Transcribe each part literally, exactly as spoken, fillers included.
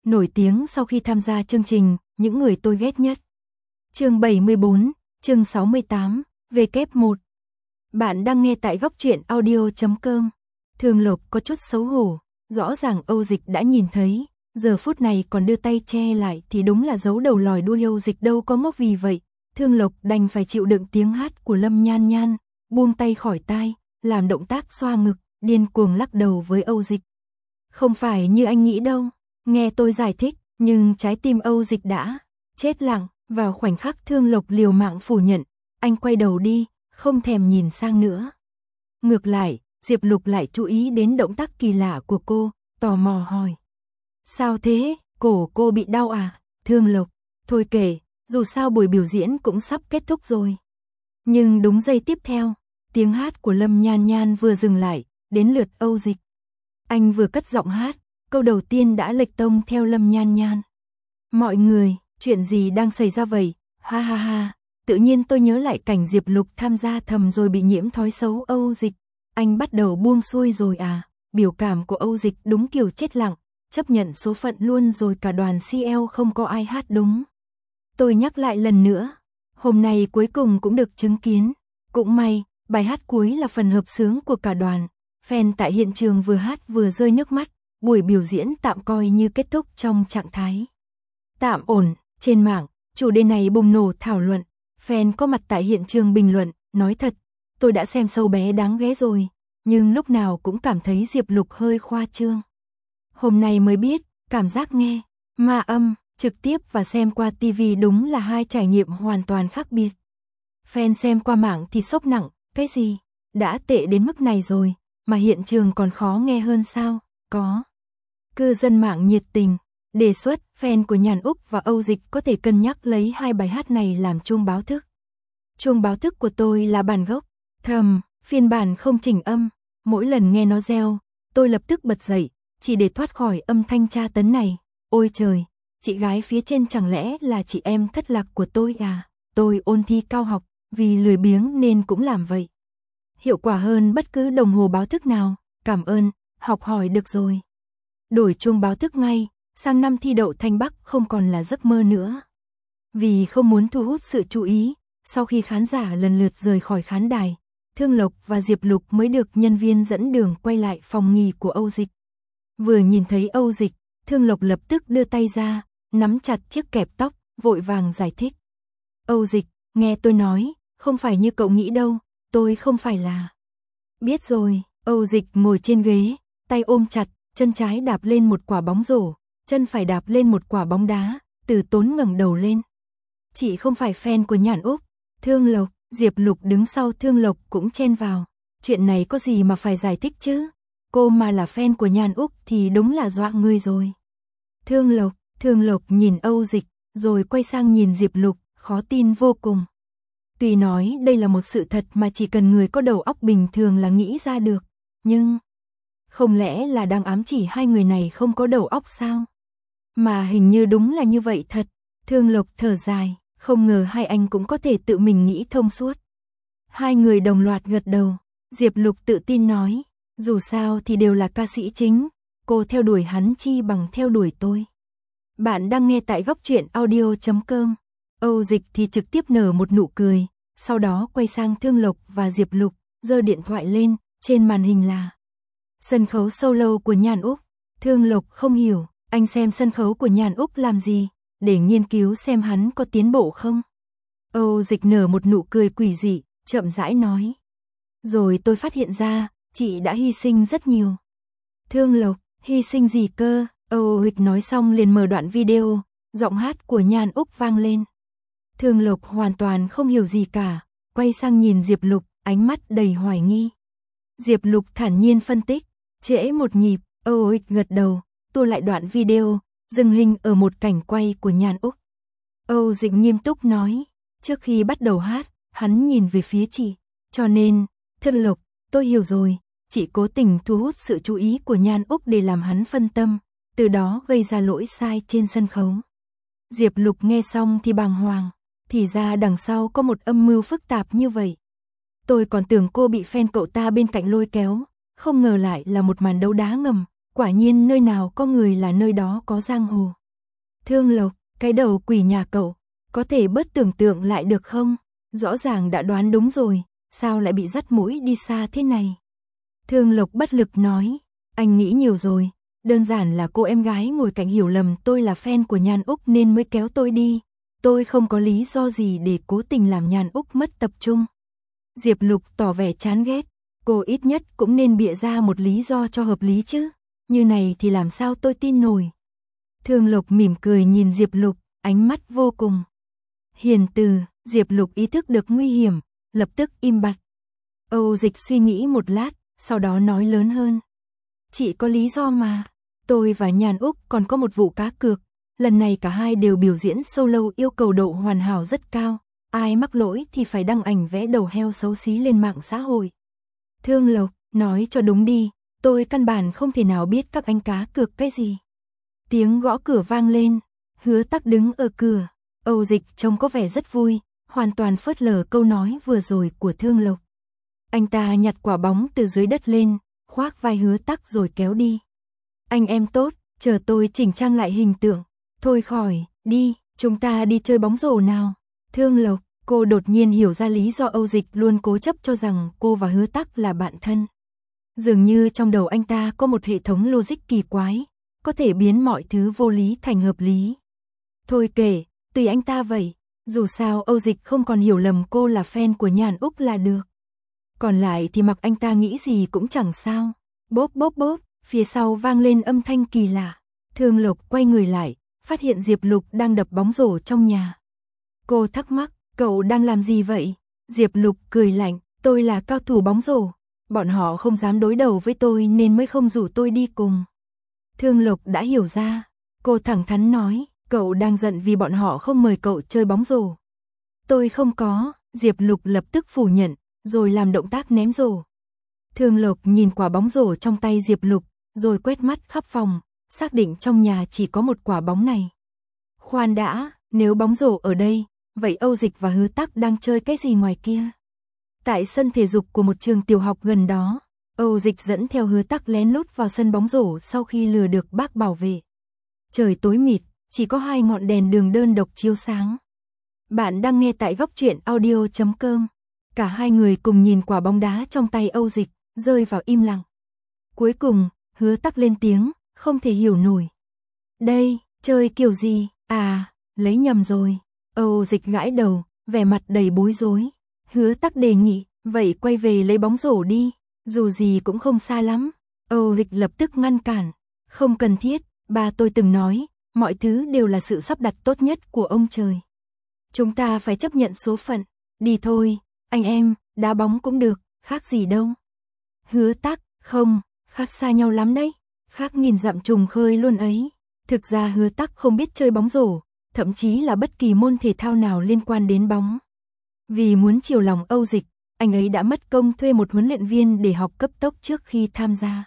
Nổi tiếng sau khi tham gia chương trình Những người tôi ghét nhất. Chương bảy mươi bốn, chương sáu mươi tám, vê kép một. Bạn đang nghe tại góc truyện audio chấm com. Thường Lộc có chút xấu hổ, rõ ràng Âu Dịch đã nhìn thấy, giờ phút này còn đưa tay che lại thì đúng là giấu đầu lòi đuôi. Âu Dịch đâu có ngốc vì vậy, Thương Lộc đành phải chịu đựng tiếng hát của Lâm Nhan Nhan, buông tay khỏi tai, làm động tác xoa ngực, điên cuồng lắc đầu với Âu Dịch. Không phải như anh nghĩ đâu, nghe tôi giải thích, nhưng trái tim Âu Dịch đã chết lặng. Vào khoảnh khắc Thương Lộc liều mạng phủ nhận, anh quay đầu đi, không thèm nhìn sang nữa. Ngược lại, Diệp Lục lại chú ý đến động tác kỳ lạ của cô, tò mò hỏi. Sao thế, cổ cô bị đau à? Thương Lộc, thôi kể, dù sao buổi biểu diễn cũng sắp kết thúc rồi. Nhưng đúng giây tiếp theo, tiếng hát của Lâm Nhan Nhan vừa dừng lại, đến lượt Âu Dịch. Anh vừa cất giọng hát, câu đầu tiên đã lệch tông theo Lâm Nhan Nhan. Mọi người, chuyện gì đang xảy ra vậy? Ha ha ha, tự nhiên tôi nhớ lại cảnh Diệp Lục tham gia thầm rồi bị nhiễm thói xấu. Âu Dịch, anh bắt đầu buông xuôi rồi à? Biểu cảm của Âu Dịch đúng kiểu chết lặng, chấp nhận số phận luôn rồi. Cả đoàn xê lờ không có ai hát đúng. Tôi nhắc lại lần nữa, hôm nay cuối cùng cũng được chứng kiến. Cũng may, bài hát cuối là phần hợp xướng của cả đoàn. Fan tại hiện trường vừa hát vừa rơi nước mắt. Buổi biểu diễn tạm coi như kết thúc trong trạng thái tạm ổn. Trên mạng, chủ đề này bùng nổ thảo luận. Fan có mặt tại hiện trường bình luận, nói thật, tôi đã xem show bé đáng ghé rồi, nhưng lúc nào cũng cảm thấy Diệp Lục hơi khoa trương. Hôm nay mới biết, cảm giác nghe ma âm trực tiếp và xem qua ti vi đúng là hai trải nghiệm hoàn toàn khác biệt. Fan xem qua mạng thì sốc nặng, cái gì? Đã tệ đến mức này rồi, mà hiện trường còn khó nghe hơn sao? Có cư dân mạng nhiệt tình đề xuất fan của Nhàn Úc và Âu Dịch có thể cân nhắc lấy hai bài hát này làm chuông báo thức. Chuông báo thức của tôi là bản gốc, thầm, phiên bản không chỉnh âm. Mỗi lần nghe nó reo, tôi lập tức bật dậy, chỉ để thoát khỏi âm thanh tra tấn này. Ôi trời, chị gái phía trên chẳng lẽ là chị em thất lạc của tôi à? Tôi ôn thi cao học, vì lười biếng nên cũng làm vậy. Hiệu quả hơn bất cứ đồng hồ báo thức nào. Cảm ơn, học hỏi được rồi. Đổi chuông báo thức ngay, sang năm thi đậu Thanh Bắc không còn là giấc mơ nữa. Vì không muốn thu hút sự chú ý, sau khi khán giả lần lượt rời khỏi khán đài, Thương Lộc và Diệp Lục mới được nhân viên dẫn đường quay lại phòng nghỉ của Âu Dịch. Vừa nhìn thấy Âu Dịch, Thương Lộc lập tức đưa tay ra, nắm chặt chiếc kẹp tóc, vội vàng giải thích. Âu Dịch, nghe tôi nói, không phải như cậu nghĩ đâu, tôi không phải là... Biết rồi. Âu Dịch ngồi trên ghế, tay ôm chặt, chân trái đạp lên một quả bóng rổ, chân phải đạp lên một quả bóng đá, Từ Tốn ngẩng đầu lên. Chị không phải fan của Nhàn Úc. Thương Lộc, Diệp Lục đứng sau Thương Lộc cũng chen vào. Chuyện này có gì mà phải giải thích chứ? Cô mà là fan của Nhàn Úc thì đúng là dọa người rồi. Thương Lộc, Thương Lộc nhìn Âu Dịch, rồi quay sang nhìn Diệp Lục, khó tin vô cùng. Tuy nói đây là một sự thật mà chỉ cần người có đầu óc bình thường là nghĩ ra được, nhưng... Không lẽ là đang ám chỉ hai người này không có đầu óc sao? Mà hình như đúng là như vậy thật. Thương Lộc thở dài, không ngờ hai anh cũng có thể tự mình nghĩ thông suốt. Hai người đồng loạt gật đầu. Diệp Lục tự tin nói, dù sao thì đều là ca sĩ chính, cô theo đuổi hắn chi bằng theo đuổi tôi. Bạn đang nghe tại góc truyện audio chấm com. Âu Dịch thì trực tiếp nở một nụ cười, sau đó quay sang Thương Lộc và Diệp Lục, giơ điện thoại lên, trên màn hình là sân khấu solo của Nhàn Úc. Thương Lộc không hiểu, anh xem sân khấu của Nhàn Úc làm gì? Để nghiên cứu xem hắn có tiến bộ không? Âu Dịch nở một nụ cười quỷ dị, chậm rãi nói. Rồi tôi phát hiện ra, chị đã hy sinh rất nhiều. Thương Lộc, hy sinh gì cơ? Âu Dịch nói xong liền mở đoạn video, giọng hát của Nhàn Úc vang lên. Thương Lộc hoàn toàn không hiểu gì cả, quay sang nhìn Diệp Lục, ánh mắt đầy hoài nghi. Diệp Lục thản nhiên phân tích, trễ một nhịp. Âu Dịch gật đầu, tua lại đoạn video, dừng hình ở một cảnh quay của Nhàn Úc. Âu Dịch nghiêm túc nói, trước khi bắt đầu hát, hắn nhìn về phía chị, cho nên, Thương Lộc, tôi hiểu rồi, chị cố tình thu hút sự chú ý của Nhàn Úc để làm hắn phân tâm, từ đó gây ra lỗi sai trên sân khấu. Diệp Lục nghe xong thì bàng hoàng, thì ra đằng sau có một âm mưu phức tạp như vậy. Tôi còn tưởng cô bị fan cậu ta bên cạnh lôi kéo, không ngờ lại là một màn đấu đá ngầm, quả nhiên nơi nào có người là nơi đó có giang hồ. Thương Lộc, cái đầu quỷ nhà cậu, có thể bớt tưởng tượng lại được không? Rõ ràng đã đoán đúng rồi, sao lại bị dắt mũi đi xa thế này? Thương Lộc bất lực nói, anh nghĩ nhiều rồi, đơn giản là cô em gái ngồi cạnh hiểu lầm tôi là fan của Nhan Úc nên mới kéo tôi đi. Tôi không có lý do gì để cố tình làm Nhan Úc mất tập trung. Diệp Lục tỏ vẻ chán ghét, cô ít nhất cũng nên bịa ra một lý do cho hợp lý chứ, như này thì làm sao tôi tin nổi. Thương Lộc mỉm cười nhìn Diệp Lục, ánh mắt vô cùng hiền từ. Diệp Lục ý thức được nguy hiểm, lập tức im bặt. Âu Dịch suy nghĩ một lát, sau đó nói lớn hơn. Chị có lý do mà, tôi và Nhan Úc còn có một vụ cá cược, lần này cả hai đều biểu diễn solo yêu cầu độ hoàn hảo rất cao, ai mắc lỗi thì phải đăng ảnh vẽ đầu heo xấu xí lên mạng xã hội. Thương Lộc, nói cho đúng đi, tôi căn bản không thể nào biết các anh cá cược cái gì. Tiếng gõ cửa vang lên, Hứa Tắc đứng ở cửa, Âu Dịch trông có vẻ rất vui, hoàn toàn phớt lờ câu nói vừa rồi của Thương Lộc. Anh ta nhặt quả bóng từ dưới đất lên, khoác vai Hứa Tắc rồi kéo đi. Anh em tốt, chờ tôi chỉnh trang lại hình tượng. Thôi khỏi, đi, chúng ta đi chơi bóng rổ nào. Thương Lộc, cô đột nhiên hiểu ra lý do Âu Dịch luôn cố chấp cho rằng cô và Hứa Tắc là bạn thân. Dường như trong đầu anh ta có một hệ thống logic kỳ quái, có thể biến mọi thứ vô lý thành hợp lý. Thôi kể, tùy anh ta vậy, dù sao Âu Dịch không còn hiểu lầm cô là fan của Nhan Úc là được. Còn lại thì mặc anh ta nghĩ gì cũng chẳng sao. Bốp bốp bốp, phía sau vang lên âm thanh kỳ lạ. Thương Lộc quay người lại, phát hiện Diệp Lục đang đập bóng rổ trong nhà. Cô thắc mắc, cậu đang làm gì vậy? Diệp Lục cười lạnh, tôi là cao thủ bóng rổ. Bọn họ không dám đối đầu với tôi nên mới không rủ tôi đi cùng. Thương Lộc đã hiểu ra. Cô thẳng thắn nói, cậu đang giận vì bọn họ không mời cậu chơi bóng rổ. Tôi không có, Diệp Lục lập tức phủ nhận, rồi làm động tác ném rổ. Thương Lộc nhìn quả bóng rổ trong tay Diệp Lục, rồi quét mắt khắp phòng, xác định trong nhà chỉ có một quả bóng này. Khoan đã, nếu bóng rổ ở đây, vậy Âu Dịch và Hứa Tắc đang chơi cái gì ngoài kia? Tại sân thể dục của một trường tiểu học gần đó, Âu Dịch dẫn theo Hứa Tắc lén lút vào sân bóng rổ sau khi lừa được bác bảo vệ. Trời tối mịt, chỉ có hai ngọn đèn đường đơn độc chiếu sáng. Bạn đang nghe tại góc truyện audio chấm com. Cả hai người cùng nhìn quả bóng đá trong tay Âu Dịch, rơi vào im lặng. Cuối cùng, Hứa Tắc lên tiếng, không thể hiểu nổi. Đây, chơi kiểu gì? À, lấy nhầm rồi. Âu Dịch gãi đầu, vẻ mặt đầy bối rối. Hứa Tắc đề nghị, vậy quay về lấy bóng rổ đi, dù gì cũng không xa lắm. Âu Dịch lập tức ngăn cản. Không cần thiết, ba tôi từng nói, mọi thứ đều là sự sắp đặt tốt nhất của ông trời. Chúng ta phải chấp nhận số phận. Đi thôi, anh em, đá bóng cũng được, khác gì đâu. Hứa Tắc, không, khác xa nhau lắm đấy, khác nghìn dặm trùng khơi luôn ấy. Thực ra Hứa Tắc không biết chơi bóng rổ, thậm chí là bất kỳ môn thể thao nào liên quan đến bóng. Vì muốn chiều lòng Âu Dịch, anh ấy đã mất công thuê một huấn luyện viên để học cấp tốc trước khi tham gia.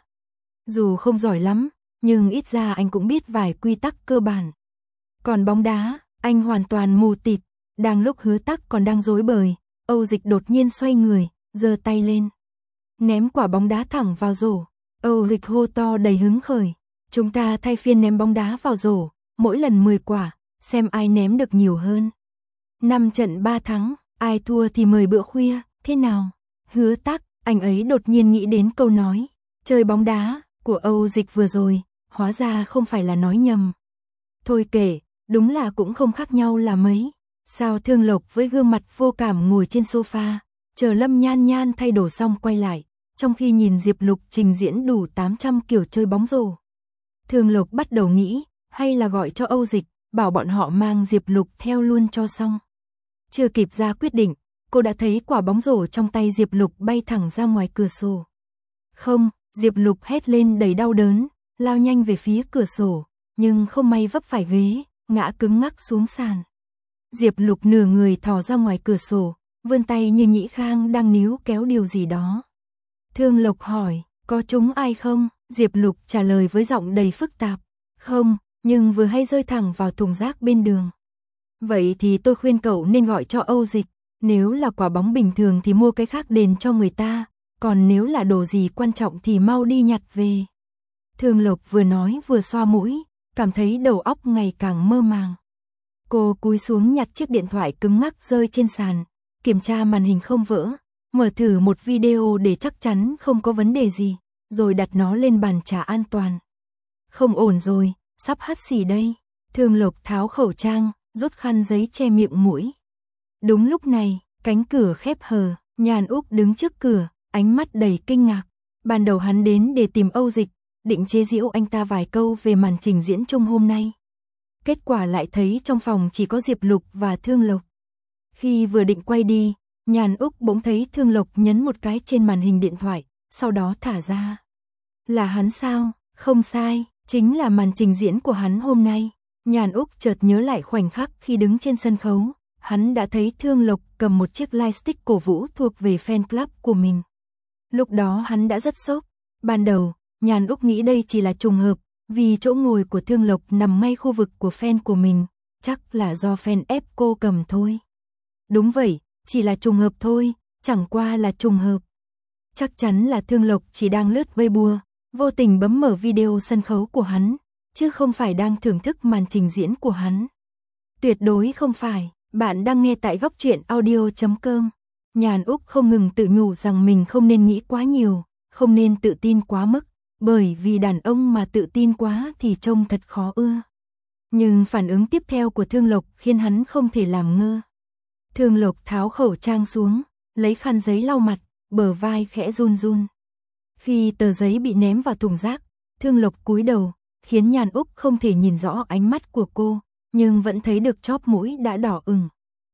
Dù không giỏi lắm, nhưng ít ra anh cũng biết vài quy tắc cơ bản. Còn bóng đá, anh hoàn toàn mù tịt. Đang lúc Hứa Tắc còn đang rối bời, Âu Dịch đột nhiên xoay người, giơ tay lên, ném quả bóng đá thẳng vào rổ. Âu Dịch hô to đầy hứng khởi, chúng ta thay phiên ném bóng đá vào rổ, mỗi lần mười quả, xem ai ném được nhiều hơn. Năm trận ba thắng, ai thua thì mời bữa khuya, thế nào? Hứa Tắc, anh ấy đột nhiên nghĩ đến câu nói, chơi bóng đá, của Âu Dịch vừa rồi, hóa ra không phải là nói nhầm. Thôi kể, đúng là cũng không khác nhau là mấy. Sao Thương Lộc với gương mặt vô cảm ngồi trên sofa, chờ Lâm Nhan Nhan thay đồ xong quay lại, trong khi nhìn Diệp Lục trình diễn đủ tám trăm kiểu chơi bóng rổ. Thương Lộc bắt đầu nghĩ, hay là gọi cho Âu Dịch, bảo bọn họ mang Diệp Lục theo luôn cho xong. Chưa kịp ra quyết định, cô đã thấy quả bóng rổ trong tay Diệp Lục bay thẳng ra ngoài cửa sổ. Không, Diệp Lục hét lên đầy đau đớn, lao nhanh về phía cửa sổ, nhưng không may vấp phải ghế, ngã cứng ngắc xuống sàn. Diệp Lục nửa người thò ra ngoài cửa sổ, vươn tay như Nhĩ Khang đang níu kéo điều gì đó. Thương Lộc hỏi, có trúng ai không? Diệp Lục trả lời với giọng đầy phức tạp, không, nhưng vừa hay rơi thẳng vào thùng rác bên đường. Vậy thì tôi khuyên cậu nên gọi cho Âu Dịch, nếu là quả bóng bình thường thì mua cái khác đền cho người ta, còn nếu là đồ gì quan trọng thì mau đi nhặt về. Thương Lộc vừa nói vừa xoa mũi, cảm thấy đầu óc ngày càng mơ màng. Cô cúi xuống nhặt chiếc điện thoại cứng ngắc rơi trên sàn, kiểm tra màn hình không vỡ, mở thử một video để chắc chắn không có vấn đề gì, rồi đặt nó lên bàn trà an toàn. Không ổn rồi, sắp hắt xì đây. Thương Lộc tháo khẩu trang, rút khăn giấy che miệng mũi. Đúng lúc này, cánh cửa khép hờ, Nhan Úc đứng trước cửa, ánh mắt đầy kinh ngạc. Ban đầu hắn đến để tìm Âu Dịch, định chế giễu anh ta vài câu về màn trình diễn chung hôm nay. Kết quả lại thấy trong phòng chỉ có Diệp Lục và Thương Lộc. Khi vừa định quay đi, Nhan Úc bỗng thấy Thương Lộc nhấn một cái trên màn hình điện thoại, sau đó thả ra. Là hắn sao? Không sai, chính là màn trình diễn của hắn hôm nay. Nhan Úc chợt nhớ lại khoảnh khắc khi đứng trên sân khấu, hắn đã thấy Thương Lộc cầm một chiếc lightstick cổ vũ thuộc về fan club của mình. Lúc đó hắn đã rất sốc. Ban đầu, Nhan Úc nghĩ đây chỉ là trùng hợp, vì chỗ ngồi của Thương Lộc nằm ngay khu vực của fan của mình, chắc là do fan ép cô cầm thôi. Đúng vậy, chỉ là trùng hợp thôi, chẳng qua là trùng hợp. Chắc chắn là Thương Lộc chỉ đang lướt Weibo, vô tình bấm mở video sân khấu của hắn, chứ không phải đang thưởng thức màn trình diễn của hắn. Tuyệt đối không phải, bạn đang nghe tại góc truyện audio chấm com. Nhan Úc không ngừng tự nhủ rằng mình không nên nghĩ quá nhiều, không nên tự tin quá mức, bởi vì đàn ông mà tự tin quá thì trông thật khó ưa. Nhưng phản ứng tiếp theo của Thương Lộc khiến hắn không thể làm ngơ. Thương Lộc tháo khẩu trang xuống, lấy khăn giấy lau mặt, bờ vai khẽ run run. Khi tờ giấy bị ném vào thùng rác, Thương Lộc cúi đầu, khiến Nhan Úc không thể nhìn rõ ánh mắt của cô, nhưng vẫn thấy được chóp mũi đã đỏ ửng.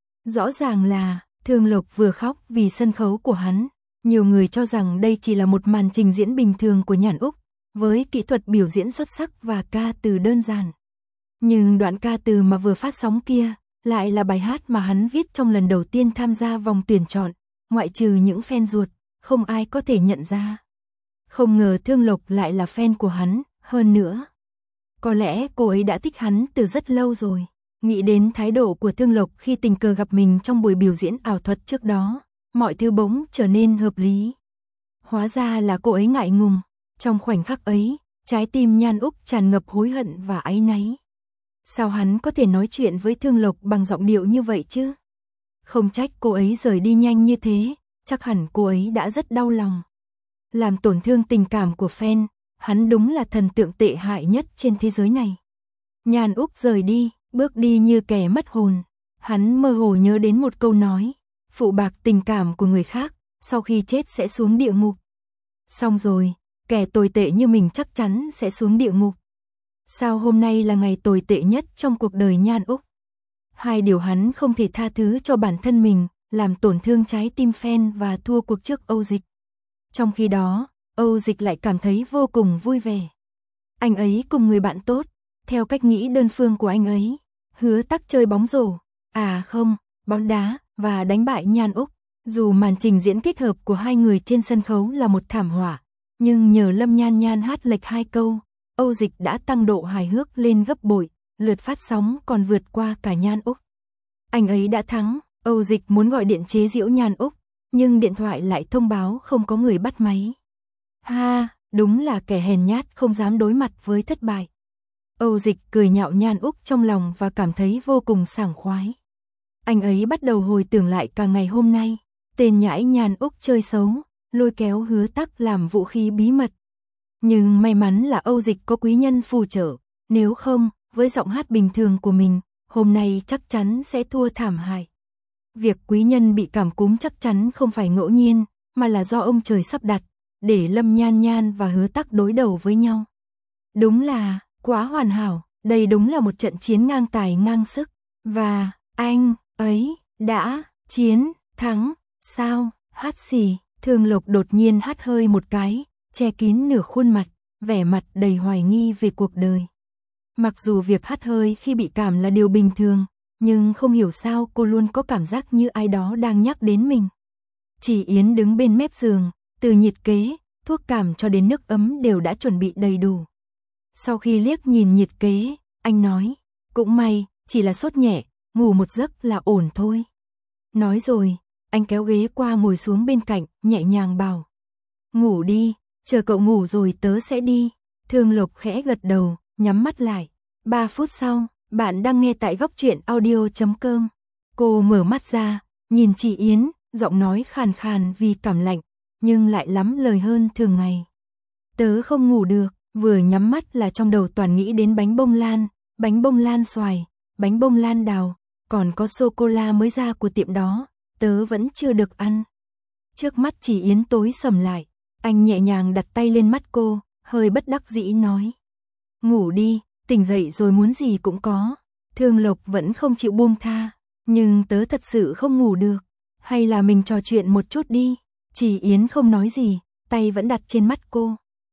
Rõ ràng là Thương Lộc vừa khóc vì sân khấu của hắn. Nhiều người cho rằng đây chỉ là một màn trình diễn bình thường của Nhan Úc, với kỹ thuật biểu diễn xuất sắc và ca từ đơn giản. Nhưng đoạn ca từ mà vừa phát sóng kia, lại là bài hát mà hắn viết trong lần đầu tiên tham gia vòng tuyển chọn, ngoại trừ những fan ruột, không ai có thể nhận ra. Không ngờ Thương Lộc lại là fan của hắn, hơn nữa. Có lẽ cô ấy đã thích hắn từ rất lâu rồi. Nghĩ đến thái độ của Thương Lộc khi tình cờ gặp mình trong buổi biểu diễn ảo thuật trước đó, mọi thứ bỗng trở nên hợp lý. Hóa ra là cô ấy ngại ngùng. Trong khoảnh khắc ấy, trái tim Nhan Úc tràn ngập hối hận và áy náy. Sao hắn có thể nói chuyện với Thương Lộc bằng giọng điệu như vậy chứ? Không trách cô ấy rời đi nhanh như thế, chắc hẳn cô ấy đã rất đau lòng. Làm tổn thương tình cảm của fan, hắn đúng là thần tượng tệ hại nhất trên thế giới này. Nhan Úc rời đi, bước đi như kẻ mất hồn. Hắn mơ hồ nhớ đến một câu nói, phụ bạc tình cảm của người khác, sau khi chết sẽ xuống địa ngục. Xong rồi, kẻ tồi tệ như mình chắc chắn sẽ xuống địa ngục. Sao hôm nay là ngày tồi tệ nhất trong cuộc đời Nhan Úc? Hai điều hắn không thể tha thứ cho bản thân mình, làm tổn thương trái tim fan và thua cuộc trước Âu Dịch. Trong khi đó, Âu Dịch lại cảm thấy vô cùng vui vẻ. Anh ấy cùng người bạn tốt, theo cách nghĩ đơn phương của anh ấy, hứa tắc chơi bóng rổ, à không, bóng đá, và đánh bại Nhan Úc. Dù màn trình diễn kết hợp của hai người trên sân khấu là một thảm họa, nhưng nhờ Lâm Nhan Nhan hát lệch hai câu, Âu Dịch đã tăng độ hài hước lên gấp bội, lượt phát sóng còn vượt qua cả Nhan Úc. Anh ấy đã thắng, Âu Dịch muốn gọi điện chế giễu Nhan Úc, nhưng điện thoại lại thông báo không có người bắt máy. Ha, đúng là kẻ hèn nhát không dám đối mặt với thất bại. Âu Dịch cười nhạo Nhan Úc trong lòng và cảm thấy vô cùng sảng khoái. Anh ấy bắt đầu hồi tưởng lại cả ngày hôm nay, tên nhãi Nhan Úc chơi xấu, lôi kéo Hứa Tắc làm vũ khí bí mật. Nhưng may mắn là Âu Dịch có quý nhân phù trợ, nếu không, với giọng hát bình thường của mình, hôm nay chắc chắn sẽ thua thảm hại. Việc quý nhân bị cảm cúm chắc chắn không phải ngẫu nhiên, mà là do ông trời sắp đặt, để Lâm Nhan Nhan và Hứa Tắc đối đầu với nhau. Đúng là, quá hoàn hảo, đây đúng là một trận chiến ngang tài ngang sức, và, anh, ấy, đã, chiến, thắng, sao, hát xì, Thương Lộc đột nhiên hắt hơi một cái, che kín nửa khuôn mặt, vẻ mặt đầy hoài nghi về cuộc đời. Mặc dù việc hắt hơi khi bị cảm là điều bình thường, nhưng không hiểu sao cô luôn có cảm giác như ai đó đang nhắc đến mình. Chỉ Yến đứng bên mép giường, từ nhiệt kế, thuốc cảm cho đến nước ấm đều đã chuẩn bị đầy đủ. Sau khi liếc nhìn nhiệt kế, anh nói, cũng may, chỉ là sốt nhẹ, ngủ một giấc là ổn thôi. Nói rồi, anh kéo ghế qua ngồi xuống bên cạnh, nhẹ nhàng bảo, ngủ đi, chờ cậu ngủ rồi tớ sẽ đi. Thương Lộc khẽ gật đầu, nhắm mắt lại. ba phút sau, bạn đang nghe tại góc truyện audio chấm com. Cô mở mắt ra, nhìn chị Yến, giọng nói khàn khàn vì cảm lạnh, nhưng lại lắm lời hơn thường ngày. Tớ không ngủ được, vừa nhắm mắt là trong đầu toàn nghĩ đến bánh bông lan, bánh bông lan xoài, bánh bông lan đào, còn có sô-cô-la mới ra của tiệm đó, tớ vẫn chưa được ăn. Trước mắt chị Yến tối sầm lại, anh nhẹ nhàng đặt tay lên mắt cô, hơi bất đắc dĩ nói. Ngủ đi, tỉnh dậy rồi muốn gì cũng có. Thương Lộc vẫn không chịu buông tha, nhưng tớ thật sự không ngủ được. Hay là mình trò chuyện một chút đi. Chị Yến không nói gì, tay vẫn đặt trên mắt cô.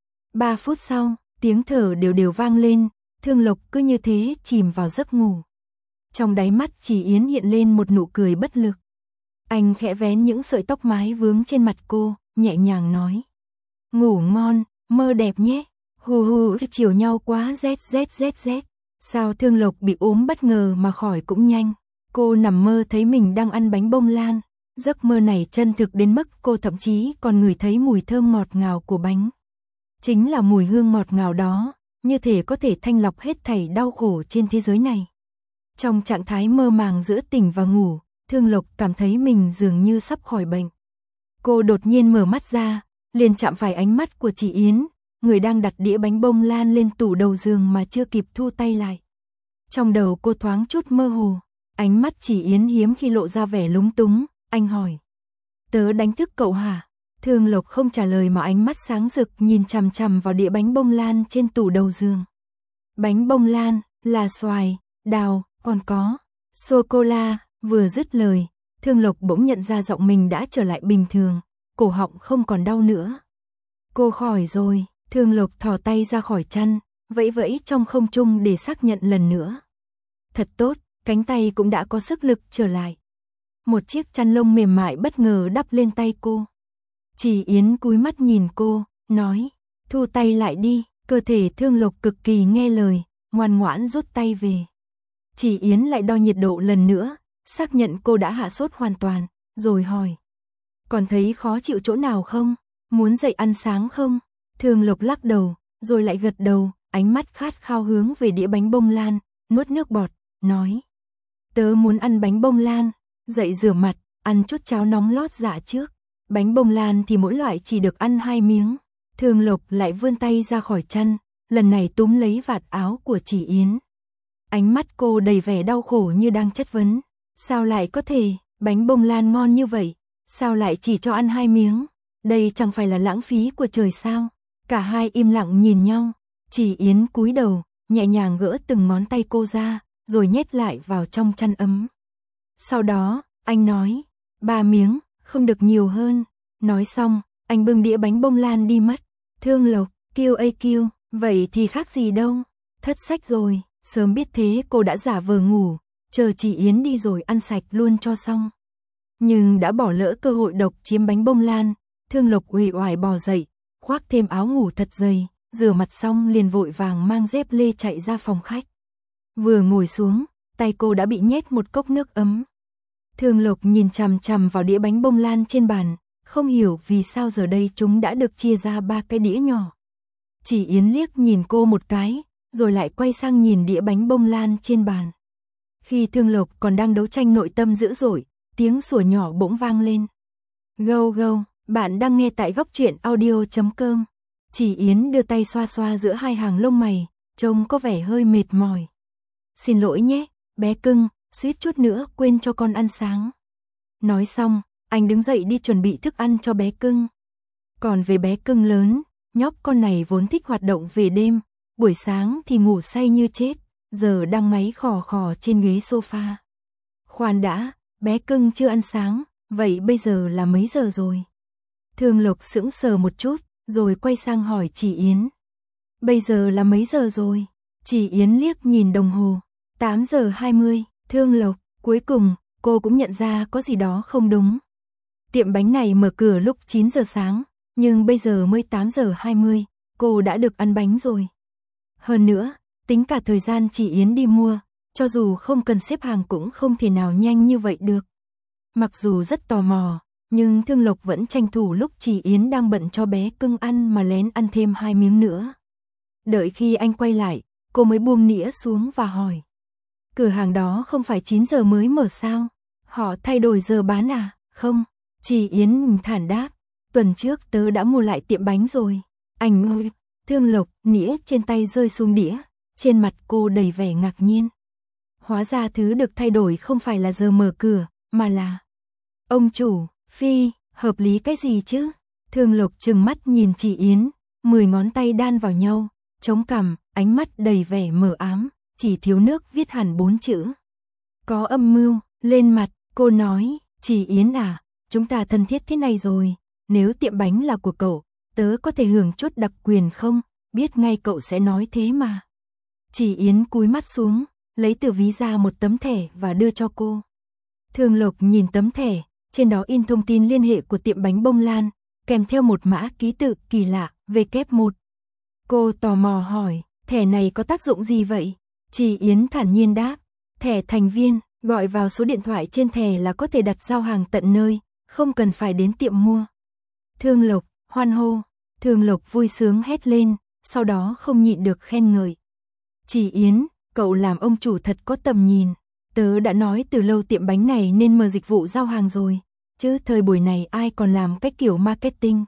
Ba phút sau, tiếng thở đều đều vang lên, Thương Lộc cứ như thế chìm vào giấc ngủ. Trong đáy mắt chị Yến hiện lên một nụ cười bất lực. Anh khẽ vén những sợi tóc mái vướng trên mặt cô, nhẹ nhàng nói. Ngủ ngon, mơ đẹp nhé. Hù hù chiều nhau quá z z z z. Sao Thương Lộc bị ốm bất ngờ mà khỏi cũng nhanh. Cô nằm mơ thấy mình đang ăn bánh bông lan. Giấc mơ này chân thực đến mức cô thậm chí còn ngửi thấy mùi thơm ngọt ngào của bánh. Chính là mùi hương ngọt ngào đó, như thể có thể thanh lọc hết thảy đau khổ trên thế giới này. Trong trạng thái mơ màng giữa tỉnh và ngủ, Thương Lộc cảm thấy mình dường như sắp khỏi bệnh. Cô đột nhiên mở mắt ra, liền chạm phải ánh mắt của chị Yến, người đang đặt đĩa bánh bông lan lên tủ đầu giường mà chưa kịp thu tay lại. Trong đầu cô thoáng chút mơ hồ, ánh mắt chị Yến hiếm khi lộ ra vẻ lúng túng, anh hỏi. Tớ đánh thức cậu hả? Thương Lộc không trả lời mà ánh mắt sáng rực nhìn chằm chằm vào đĩa bánh bông lan trên tủ đầu giường. Bánh bông lan, là xoài, đào, còn có sô-cô-la. Vừa dứt lời, Thương Lộc bỗng nhận ra giọng mình đã trở lại bình thường, cổ họng không còn đau nữa. Cô khỏi rồi, Thương Lộc thò tay ra khỏi chăn, vẫy vẫy trong không trung để xác nhận lần nữa. Thật tốt, cánh tay cũng đã có sức lực trở lại. Một chiếc chăn lông mềm mại bất ngờ đắp lên tay cô. Chị Yến cúi mắt nhìn cô, nói, thu tay lại đi. Cơ thể Thương Lộc cực kỳ nghe lời, ngoan ngoãn rút tay về. Chị Yến lại đo nhiệt độ lần nữa, xác nhận cô đã hạ sốt hoàn toàn, rồi hỏi. Còn thấy khó chịu chỗ nào không? Muốn dậy ăn sáng không? Thương Lộc lắc đầu, rồi lại gật đầu, ánh mắt khát khao hướng về đĩa bánh bông lan, nuốt nước bọt, nói. Tớ muốn ăn bánh bông lan, dậy rửa mặt, ăn chút cháo nóng lót dạ trước. Bánh bông lan thì mỗi loại chỉ được ăn hai miếng. Thương Lộc lại vươn tay ra khỏi chăn, lần này túm lấy vạt áo của chị Yến. Ánh mắt cô đầy vẻ đau khổ như đang chất vấn. Sao lại có thể, bánh bông lan ngon như vậy, sao lại chỉ cho ăn hai miếng? Đây chẳng phải là lãng phí của trời sao? Cả hai im lặng nhìn nhau, chị Yến cúi đầu, nhẹ nhàng gỡ từng ngón tay cô ra, rồi nhét lại vào trong chăn ấm. Sau đó, anh nói, ba miếng, không được nhiều hơn. Nói xong, anh bưng đĩa bánh bông lan đi mất. Thương Lộc, kêu ây kêu, vậy thì khác gì đâu. Thất sách rồi, sớm biết thế cô đã giả vờ ngủ, chờ chị Yến đi rồi ăn sạch luôn cho xong. Nhưng đã bỏ lỡ cơ hội độc chiếm bánh bông lan, Thương Lộc uể oải bò dậy, khoác thêm áo ngủ thật dày, rửa mặt xong liền vội vàng mang dép lê chạy ra phòng khách. Vừa ngồi xuống, tay cô đã bị nhét một cốc nước ấm. Thương Lộc nhìn chằm chằm vào đĩa bánh bông lan trên bàn, không hiểu vì sao giờ đây chúng đã được chia ra ba cái đĩa nhỏ. Chỉ Yến liếc nhìn cô một cái, rồi lại quay sang nhìn đĩa bánh bông lan trên bàn. Khi Thương Lộc còn đang đấu tranh nội tâm dữ dội, tiếng sủa nhỏ bỗng vang lên. Gâu gâu, bạn đang nghe tại góc truyện audio chấm com. Chỉ Yến đưa tay xoa xoa giữa hai hàng lông mày, trông có vẻ hơi mệt mỏi. Xin lỗi nhé, bé cưng, suýt chút nữa quên cho con ăn sáng. Nói xong, anh đứng dậy đi chuẩn bị thức ăn cho bé cưng. Còn về bé cưng lớn, nhóc con này vốn thích hoạt động về đêm, buổi sáng thì ngủ say như chết, giờ đang ngáy khò khò trên ghế sofa. Khoan đã, bé cưng chưa ăn sáng, vậy bây giờ là mấy giờ rồi? Thương Lộc sững sờ một chút, rồi quay sang hỏi chị Yến. Bây giờ là mấy giờ rồi? Chị Yến liếc nhìn đồng hồ, tám giờ hai mươi. Thương Lộc, cuối cùng, cô cũng nhận ra có gì đó không đúng. Tiệm bánh này mở cửa lúc chín giờ sáng, nhưng bây giờ mới tám giờ hai mươi, cô đã được ăn bánh rồi. Hơn nữa, tính cả thời gian chị Yến đi mua, cho dù không cần xếp hàng cũng không thể nào nhanh như vậy được. Mặc dù rất tò mò, nhưng Thương Lộc vẫn tranh thủ lúc chị Yến đang bận cho bé cưng ăn mà lén ăn thêm hai miếng nữa. Đợi khi anh quay lại, cô mới buông nĩa xuống và hỏi. Cửa hàng đó không phải chín giờ mới mở sao? Họ thay đổi giờ bán à? Không, Chỉ Yến thản đáp. Tuần trước tớ đã mua lại tiệm bánh rồi. Anh ơi, Thương Lộc, nĩa trên tay rơi xuống đĩa. Trên mặt cô đầy vẻ ngạc nhiên. Hóa ra thứ được thay đổi không phải là giờ mở cửa, mà là... Ông chủ, Phi, hợp lý cái gì chứ? Thương Lộc trừng mắt nhìn Chỉ Yến, mười ngón tay đan vào nhau, chống cằm, ánh mắt đầy vẻ mờ ám, chỉ thiếu nước viết hẳn bốn chữ. Có âm mưu, lên mặt, cô nói, Chỉ Yến à, chúng ta thân thiết thế này rồi, nếu tiệm bánh là của cậu, tớ có thể hưởng chút đặc quyền không? Biết ngay cậu sẽ nói thế mà. Chỉ Yến cúi mắt xuống, lấy từ ví ra một tấm thẻ và đưa cho cô. Thương Lộc nhìn tấm thẻ, trên đó in thông tin liên hệ của tiệm bánh Bông Lan, kèm theo một mã ký tự kỳ lạ, vê kép một. Cô tò mò hỏi, thẻ này có tác dụng gì vậy? Chỉ Yến thản nhiên đáp, thẻ thành viên, gọi vào số điện thoại trên thẻ là có thể đặt giao hàng tận nơi, không cần phải đến tiệm mua. Thương Lộc, hoan hô, Thương Lộc vui sướng hét lên, sau đó không nhịn được khen ngợi. Chỉ Yến, cậu làm ông chủ thật có tầm nhìn, tớ đã nói từ lâu tiệm bánh này nên mở dịch vụ giao hàng rồi, chứ thời buổi này ai còn làm cái kiểu marketing.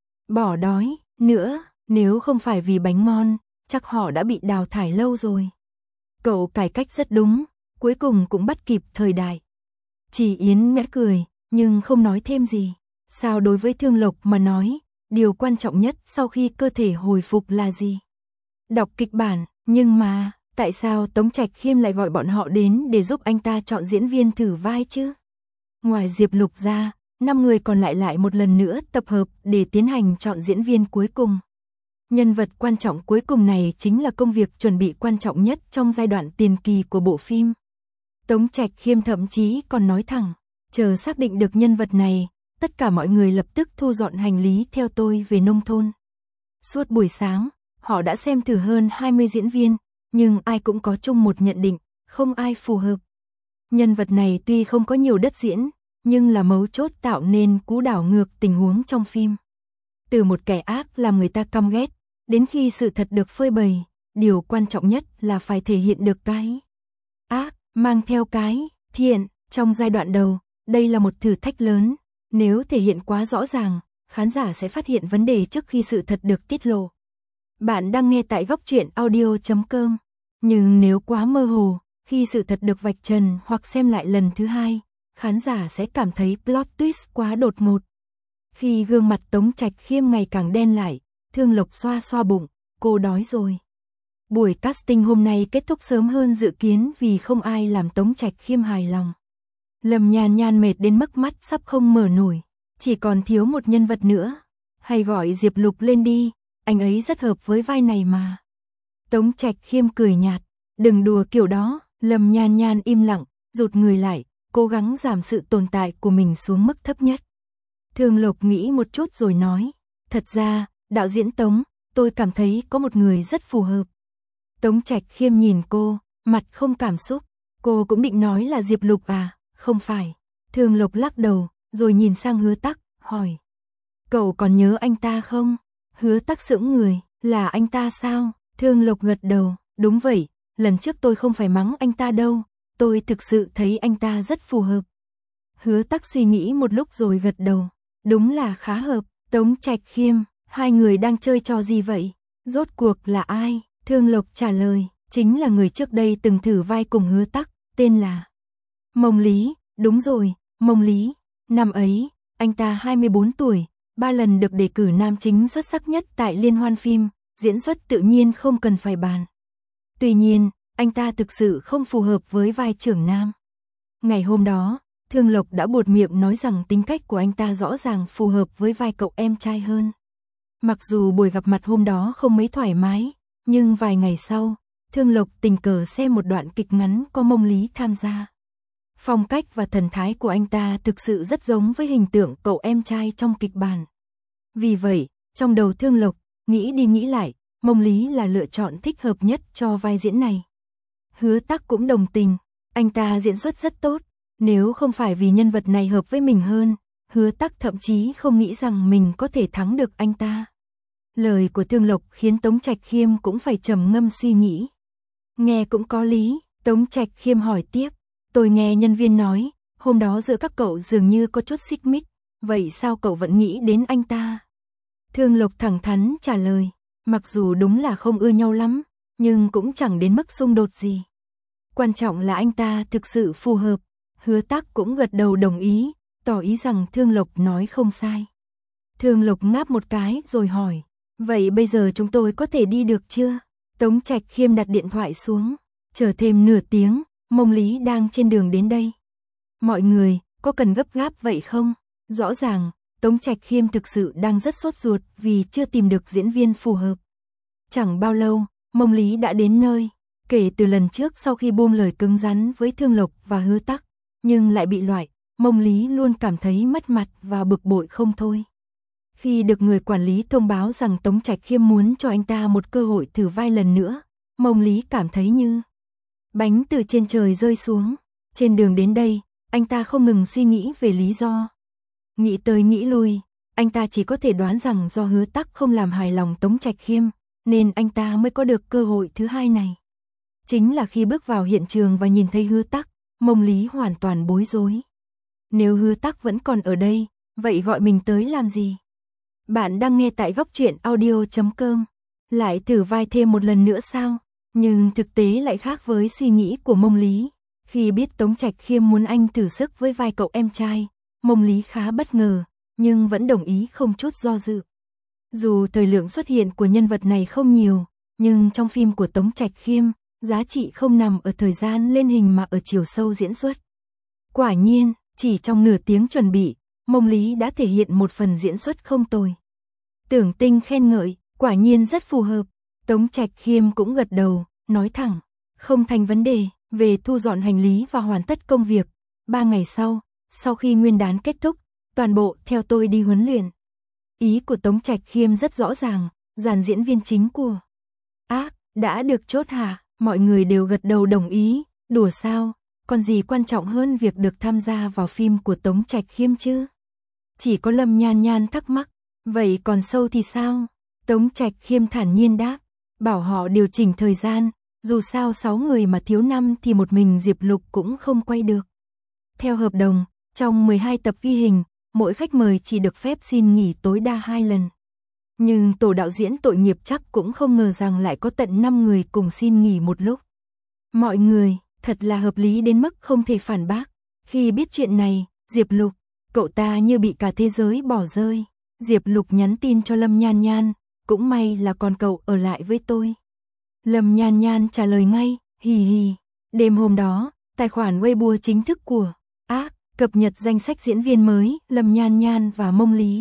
Bỏ đói, nữa, nếu không phải vì bánh ngon, chắc họ đã bị đào thải lâu rồi. Cậu cải cách rất đúng, cuối cùng cũng bắt kịp thời đại. Chỉ Yến mẽ cười, nhưng không nói thêm gì. Sao đối với Thương Lộc mà nói, điều quan trọng nhất sau khi cơ thể hồi phục là gì? Đọc kịch bản, nhưng mà, tại sao Tống Trạch Khiêm lại gọi bọn họ đến để giúp anh ta chọn diễn viên thử vai chứ? Ngoài Diệp Lục ra, năm người còn lại lại một lần nữa tập hợp để tiến hành chọn diễn viên cuối cùng. Nhân vật quan trọng cuối cùng này chính là công việc chuẩn bị quan trọng nhất trong giai đoạn tiền kỳ của bộ phim. Tống Trạch Khiêm thậm chí còn nói thẳng, chờ xác định được nhân vật này, tất cả mọi người lập tức thu dọn hành lý theo tôi về nông thôn. Suốt buổi sáng, họ đã xem thử hơn hai mươi diễn viên, nhưng ai cũng có chung một nhận định, không ai phù hợp. Nhân vật này tuy không có nhiều đất diễn, nhưng là mấu chốt tạo nên cú đảo ngược tình huống trong phim. Từ một kẻ ác làm người ta căm ghét, đến khi sự thật được phơi bày, điều quan trọng nhất là phải thể hiện được cái ác, mang theo cái thiện. Trong giai đoạn đầu, đây là một thử thách lớn, nếu thể hiện quá rõ ràng, khán giả sẽ phát hiện vấn đề trước khi sự thật được tiết lộ. Bạn đang nghe tại góc truyện audio chấm com, nhưng nếu quá mơ hồ, khi sự thật được vạch trần hoặc xem lại lần thứ hai, khán giả sẽ cảm thấy plot twist quá đột ngột. Khi gương mặt Tống Trạch Khiêm ngày càng đen lại, Thương Lộc xoa xoa bụng, cô đói rồi. Buổi casting hôm nay kết thúc sớm hơn dự kiến vì không ai làm Tống Trạch Khiêm hài lòng. Lâm Nhan Nhan mệt đến mức mắt sắp không mở nổi, chỉ còn thiếu một nhân vật nữa. Hay gọi Diệp Lục lên đi, anh ấy rất hợp với vai này mà. Tống Trạch Khiêm cười nhạt, đừng đùa kiểu đó. Lâm Nhan Nhan im lặng, rụt người lại, cố gắng giảm sự tồn tại của mình xuống mức thấp nhất. Thương Lộc nghĩ một chút rồi nói, thật ra, đạo diễn Tống, tôi cảm thấy có một người rất phù hợp. Tống Trạch Khiêm nhìn cô, mặt không cảm xúc, cô cũng định nói là Diệp Lục à, không phải. Thương Lộc lắc đầu, rồi nhìn sang Hứa Tắc, hỏi, cậu còn nhớ anh ta không? Hứa Tắc sững người, là anh ta sao? Thương Lộc gật đầu, đúng vậy, lần trước tôi không phải mắng anh ta đâu, tôi thực sự thấy anh ta rất phù hợp. Hứa Tắc suy nghĩ một lúc rồi gật đầu, đúng là khá hợp. Tống Trạch Khiêm, hai người đang chơi trò gì vậy? Rốt cuộc là ai? Thương Lộc trả lời, chính là người trước đây từng thử vai cùng Hứa Tắc, tên là Mông Lý. Đúng rồi, Mông Lý. Năm ấy, anh ta hai mươi bốn tuổi, ba lần được đề cử nam chính xuất sắc nhất tại liên hoan phim, diễn xuất tự nhiên không cần phải bàn. Tuy nhiên, anh ta thực sự không phù hợp với vai trưởng nam. Ngày hôm đó, Thương Lộc đã buột miệng nói rằng tính cách của anh ta rõ ràng phù hợp với vai cậu em trai hơn. Mặc dù buổi gặp mặt hôm đó không mấy thoải mái, nhưng vài ngày sau, Thương Lộc tình cờ xem một đoạn kịch ngắn có Mông Lý tham gia. Phong cách và thần thái của anh ta thực sự rất giống với hình tượng cậu em trai trong kịch bản. Vì vậy, trong đầu Thương Lộc, nghĩ đi nghĩ lại, Mông Lý là lựa chọn thích hợp nhất cho vai diễn này. Hứa Tắc cũng đồng tình, anh ta diễn xuất rất tốt, nếu không phải vì nhân vật này hợp với mình hơn, Hứa Tắc thậm chí không nghĩ rằng mình có thể thắng được anh ta. Lời của Thương Lộc khiến Tống Trạch Khiêm cũng phải trầm ngâm suy nghĩ. Nghe cũng có lý, Tống Trạch Khiêm hỏi tiếp. Tôi nghe nhân viên nói, hôm đó giữa các cậu dường như có chút xích mích, vậy sao cậu vẫn nghĩ đến anh ta? Thương Lộc thẳng thắn trả lời, mặc dù đúng là không ưa nhau lắm, nhưng cũng chẳng đến mức xung đột gì. Quan trọng là anh ta thực sự phù hợp. Hứa Tắc cũng gật đầu đồng ý, tỏ ý rằng Thương Lộc nói không sai. Thương Lộc ngáp một cái rồi hỏi, vậy bây giờ chúng tôi có thể đi được chưa? Tống Trạch Khiêm đặt điện thoại xuống, chờ thêm nửa tiếng, Mông Lý đang trên đường đến đây. Mọi người, có cần gấp gáp vậy không? Rõ ràng, Tống Trạch Khiêm thực sự đang rất sốt ruột vì chưa tìm được diễn viên phù hợp. Chẳng bao lâu, Mông Lý đã đến nơi. Kể từ lần trước sau khi buông lời cứng rắn với Thương Lộc và Hứa Tắc, nhưng lại bị loại, Mông Lý luôn cảm thấy mất mặt và bực bội không thôi. Khi được người quản lý thông báo rằng Tống Trạch Khiêm muốn cho anh ta một cơ hội thử vai lần nữa, Mông Lý cảm thấy như bánh từ trên trời rơi xuống. Trên đường đến đây, anh ta không ngừng suy nghĩ về lý do. Nghĩ tới nghĩ lui, anh ta chỉ có thể đoán rằng do Hứa Tắc không làm hài lòng Tống Trạch Khiêm, nên anh ta mới có được cơ hội thứ hai này. Chính là khi bước vào hiện trường và nhìn thấy Hứa Tắc, Mông Lý hoàn toàn bối rối. Nếu Hứa Tắc vẫn còn ở đây, vậy gọi mình tới làm gì? Bạn đang nghe tại góc truyện audio chấm com. Lại thử vai thêm một lần nữa sao? Nhưng thực tế lại khác với suy nghĩ của Mông Lý. Khi biết Tống Trạch Khiêm muốn anh thử sức với vai cậu em trai, Mông Lý khá bất ngờ, nhưng vẫn đồng ý không chút do dự. Dù thời lượng xuất hiện của nhân vật này không nhiều, nhưng trong phim của Tống Trạch Khiêm, giá trị không nằm ở thời gian lên hình mà ở chiều sâu diễn xuất. Quả nhiên, chỉ trong nửa tiếng chuẩn bị, Mông Lý đã thể hiện một phần diễn xuất không tồi. Tưởng Tinh khen ngợi, quả nhiên rất phù hợp. Tống Trạch Khiêm cũng gật đầu, nói thẳng, không thành vấn đề. Về thu dọn hành lý và hoàn tất công việc, ba ngày sau, sau khi nguyên đán kết thúc, toàn bộ theo tôi đi huấn luyện. Ý của Tống Trạch Khiêm rất rõ ràng, dàn diễn viên chính của Ác đã được chốt hả? Mọi người đều gật đầu đồng ý, đùa sao, còn gì quan trọng hơn việc được tham gia vào phim của Tống Trạch Khiêm chứ? Chỉ có Lâm Nhan Nhan thắc mắc, vậy còn Sâu thì sao? Tống Trạch Khiêm thản nhiên đáp, bảo họ điều chỉnh thời gian, dù sao sáu người mà thiếu năm thì một mình Diệp Lục cũng không quay được. Theo hợp đồng, trong mười hai tập ghi hình, mỗi khách mời chỉ được phép xin nghỉ tối đa hai lần. Nhưng tổ đạo diễn tội nghiệp chắc cũng không ngờ rằng lại có tận năm người cùng xin nghỉ một lúc. Mọi người, thật là hợp lý đến mức không thể phản bác. Khi biết chuyện này, Diệp Lục, cậu ta như bị cả thế giới bỏ rơi. Diệp Lục nhắn tin cho Lâm Nhan Nhan, cũng may là còn cậu ở lại với tôi. Lâm Nhan Nhan trả lời ngay, hì hì. Đêm hôm đó, tài khoản Weibo chính thức của Ác cập nhật danh sách diễn viên mới, Lâm Nhan Nhan và Mông Lý.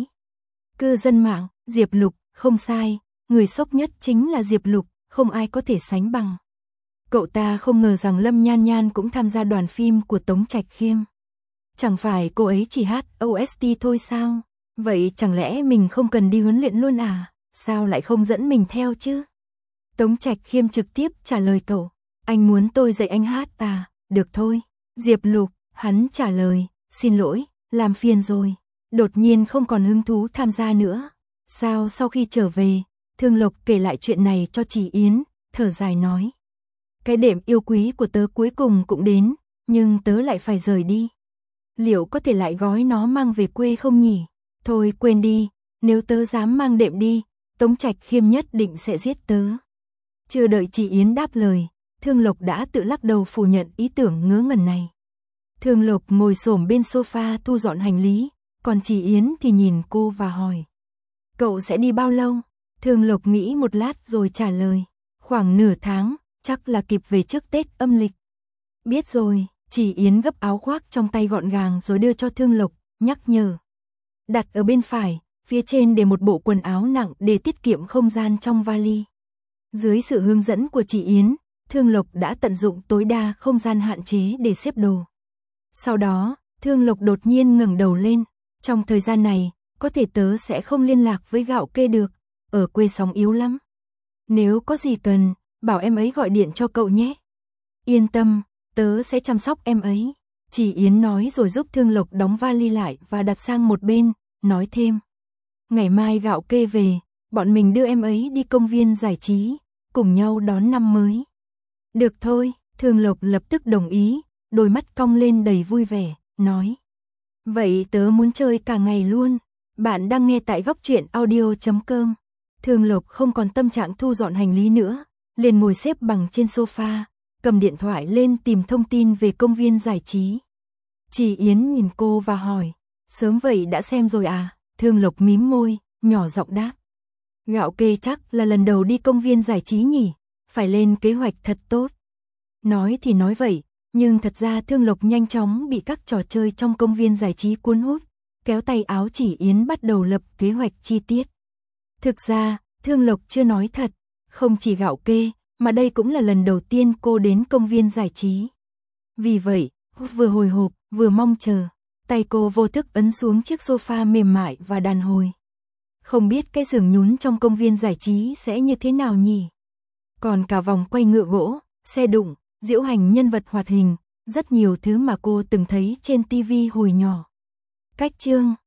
Cư dân mạng, Diệp Lục, không sai, người sốc nhất chính là Diệp Lục, không ai có thể sánh bằng. Cậu ta không ngờ rằng Lâm Nhan Nhan cũng tham gia đoàn phim của Tống Trạch Khiêm. Chẳng phải cô ấy chỉ hát ô ét tê thôi sao? Vậy chẳng lẽ mình không cần đi huấn luyện luôn à? Sao lại không dẫn mình theo chứ? Tống Trạch Khiêm trực tiếp trả lời cậu, anh muốn tôi dạy anh hát à? Được thôi. Diệp Lục, hắn trả lời, xin lỗi, làm phiền rồi. Đột nhiên không còn hứng thú tham gia nữa. Sao sau khi trở về, Thương Lộc kể lại chuyện này cho Chỉ Yến, thở dài nói. Cái đêm yêu quý của tớ cuối cùng cũng đến, nhưng tớ lại phải rời đi. Liệu có thể lại gói nó mang về quê không nhỉ? Thôi quên đi, nếu tớ dám mang đệm đi, Tống Trạch Khiêm nhất định sẽ giết tớ. Chưa đợi Chỉ Yến đáp lời, Thương Lộc đã tự lắc đầu phủ nhận ý tưởng ngớ ngẩn này. Thương Lộc ngồi xổm bên sofa thu dọn hành lý, còn Chỉ Yến thì nhìn cô và hỏi. Cậu sẽ đi bao lâu? Thương Lộc nghĩ một lát rồi trả lời. Khoảng nửa tháng, chắc là kịp về trước Tết âm lịch. Biết rồi, Chỉ Yến gấp áo khoác trong tay gọn gàng rồi đưa cho Thương Lộc, nhắc nhở. Đặt ở bên phải, phía trên để một bộ quần áo nặng để tiết kiệm không gian trong vali. Dưới sự hướng dẫn của Chỉ Yến, Thương Lộc đã tận dụng tối đa không gian hạn chế để xếp đồ. Sau đó, Thương Lộc đột nhiên ngẩng đầu lên. Trong thời gian này, có thể tớ sẽ không liên lạc với Gạo Kê được, ở quê sóng yếu lắm. Nếu có gì cần, bảo em ấy gọi điện cho cậu nhé. Yên tâm, tớ sẽ chăm sóc em ấy. Chỉ Yến nói rồi giúp Thương Lộc đóng vali lại và đặt sang một bên, nói thêm. Ngày mai Gạo Kê về, bọn mình đưa em ấy đi công viên giải trí, cùng nhau đón năm mới. Được thôi, Thường Lộc lập tức đồng ý, đôi mắt cong lên đầy vui vẻ, nói. Vậy tớ muốn chơi cả ngày luôn. Bạn đang nghe tại góc truyện audio chấm com. Thường Lộc không còn tâm trạng thu dọn hành lý nữa, liền ngồi xếp bằng trên sofa, cầm điện thoại lên tìm thông tin về công viên giải trí. Chỉ Yến nhìn cô và hỏi, sớm vậy đã xem rồi à? Thường Lộc mím môi, nhỏ giọng đáp. Gạo kê chắc là lần đầu đi công viên giải trí nhỉ, phải lên kế hoạch thật tốt. Nói thì nói vậy, nhưng thật ra Thường Lộc nhanh chóng bị các trò chơi trong công viên giải trí cuốn hút, kéo tay áo Chỉ Yến bắt đầu lập kế hoạch chi tiết. Thực ra, Thường Lộc chưa nói thật, không chỉ gạo kê, mà đây cũng là lần đầu tiên cô đến công viên giải trí. Vì vậy, vừa hồi hộp, vừa mong chờ, tay cô vô thức ấn xuống chiếc sofa mềm mại và đàn hồi. Không biết cái giường nhún trong công viên giải trí sẽ như thế nào nhỉ? Còn cả vòng quay ngựa gỗ, xe đụng, diễu hành nhân vật hoạt hình, rất nhiều thứ mà cô từng thấy trên ti vi hồi nhỏ. Cách chương